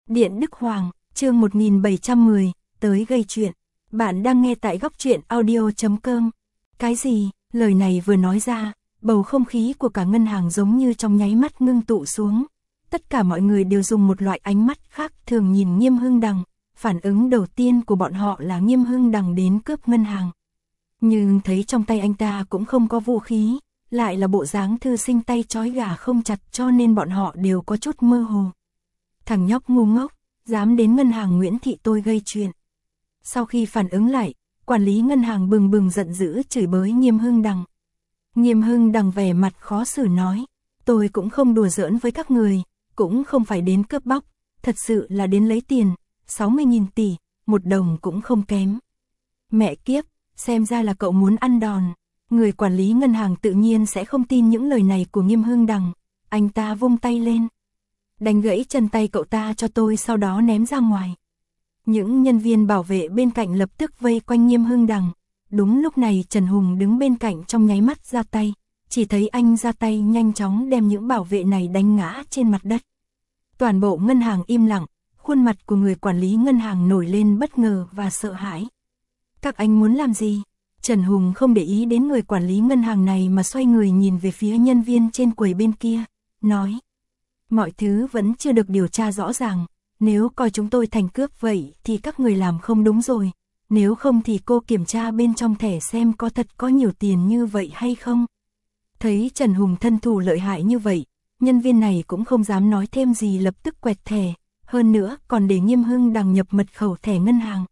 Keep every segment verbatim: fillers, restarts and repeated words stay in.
Điện Đức Hoàng, chương một nghìn bảy trăm mười, tới gây chuyện. Bạn đang nghe tại góc truyện audio chấm com. Cái gì? Lời này vừa nói ra, bầu không khí của cả ngân hàng giống như trong nháy mắt ngưng tụ xuống. Tất cả mọi người đều dùng một loại ánh mắt khác thường nhìn Nghiêm Hưng Đằng. Phản ứng đầu tiên của bọn họ là Nghiêm Hưng Đằng đến cướp ngân hàng. Nhưng thấy trong tay anh ta cũng không có vũ khí, lại là bộ dáng thư sinh tay trói gà không chặt, cho nên bọn họ đều có chút mơ hồ. Thằng nhóc ngu ngốc, dám đến ngân hàng Nguyễn Thị tôi gây chuyện. Sau khi phản ứng lại, quản lý ngân hàng bừng bừng giận dữ chửi bới Nghiêm Hưng Đằng. Nghiêm Hưng Đằng vẻ mặt khó xử nói, tôi cũng không đùa giỡn với các người, cũng không phải đến cướp bóc, thật sự là đến lấy tiền, sáu mươi nghìn tỷ, một đồng cũng không kém. Mẹ kiếp, xem ra là cậu muốn ăn đòn. Người quản lý ngân hàng tự nhiên sẽ không tin những lời này của Nghiêm Hưng Đằng, anh ta vung tay lên. Đánh gãy chân tay cậu ta cho tôi, sau đó ném ra ngoài. Những nhân viên bảo vệ bên cạnh lập tức vây quanh Nghiêm Hưng Đằng. Đúng lúc này Trần Hùng đứng bên cạnh trong nháy mắt ra tay, chỉ thấy anh ra tay nhanh chóng đem những bảo vệ này đánh ngã trên mặt đất. Toàn bộ ngân hàng im lặng, khuôn mặt của người quản lý ngân hàng nổi lên bất ngờ và sợ hãi. Các anh muốn làm gì? Trần Hùng không để ý đến người quản lý ngân hàng này mà xoay người nhìn về phía nhân viên trên quầy bên kia, nói. Mọi thứ vẫn chưa được điều tra rõ ràng, nếu coi chúng tôi thành cướp vậy thì các người làm không đúng rồi, nếu không thì cô kiểm tra bên trong thẻ xem có thật có nhiều tiền như vậy hay không. Thấy Trần Hùng thân thủ lợi hại như vậy, nhân viên này cũng không dám nói thêm gì, lập tức quẹt thẻ, hơn nữa còn để Nghiêm Hưng Đằng nhập mật khẩu thẻ ngân hàng.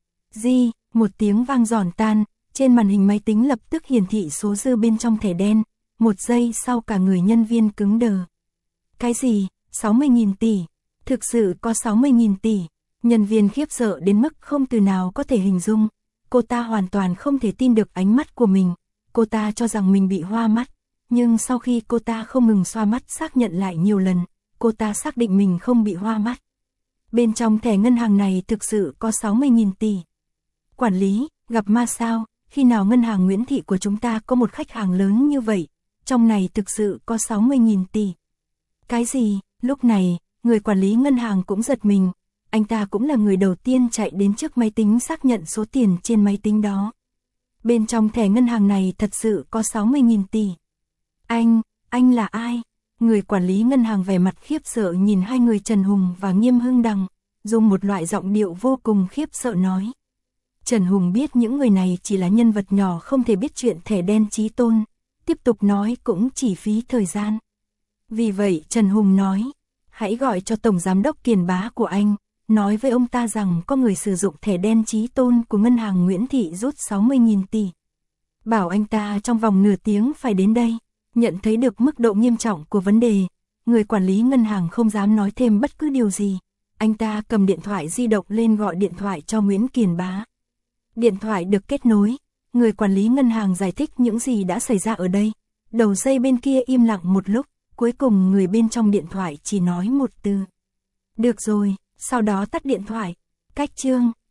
Di, một tiếng vang giòn tan, trên màn hình máy tính lập tức hiển thị số dư bên trong thẻ đen, một giây sau cả người nhân viên cứng đờ. Cái gì? sáu mươi nghìn tỷ? Thực sự có sáu mươi nghìn tỷ? Nhân viên khiếp sợ đến mức không từ nào có thể hình dung. Cô ta hoàn toàn không thể tin được ánh mắt của mình. Cô ta cho rằng mình bị hoa mắt. Nhưng sau khi cô ta không ngừng xoa mắt xác nhận lại nhiều lần, cô ta xác định mình không bị hoa mắt. Bên trong thẻ ngân hàng này thực sự có sáu mươi nghìn tỷ. Quản lý, gặp ma sao? Khi nào ngân hàng Nguyễn Thị của chúng ta có một khách hàng lớn như vậy? Trong này thực sự có sáu mươi nghìn tỷ. Cái gì? Lúc này, người quản lý ngân hàng cũng giật mình. Anh ta cũng là người đầu tiên chạy đến trước máy tính xác nhận số tiền trên máy tính đó. Bên trong thẻ ngân hàng này thật sự có sáu mươi nghìn tỷ. Anh, anh là ai? Người quản lý ngân hàng vẻ mặt khiếp sợ nhìn hai người Trần Hùng và Nghiêm Hưng Đằng, dùng một loại giọng điệu vô cùng khiếp sợ nói. Trần Hùng biết những người này chỉ là nhân vật nhỏ không thể biết chuyện thẻ đen chí tôn, tiếp tục nói cũng chỉ phí thời gian. Vì vậy Trần Hùng nói, hãy gọi cho Tổng Giám đốc Kiền Bá của anh, nói với ông ta rằng có người sử dụng thẻ đen chí tôn của ngân hàng Nguyễn Thị rút sáu mươi nghìn tỷ. Bảo anh ta trong vòng nửa tiếng phải đến đây. Nhận thấy được mức độ nghiêm trọng của vấn đề, người quản lý ngân hàng không dám nói thêm bất cứ điều gì. Anh ta cầm điện thoại di động lên gọi điện thoại cho Nguyễn Kiền Bá. Điện thoại được kết nối, người quản lý ngân hàng giải thích những gì đã xảy ra ở đây. Đầu dây bên kia im lặng một lúc, cuối cùng người bên trong điện thoại chỉ nói một từ. Được rồi, sau đó tắt điện thoại. Cách chương.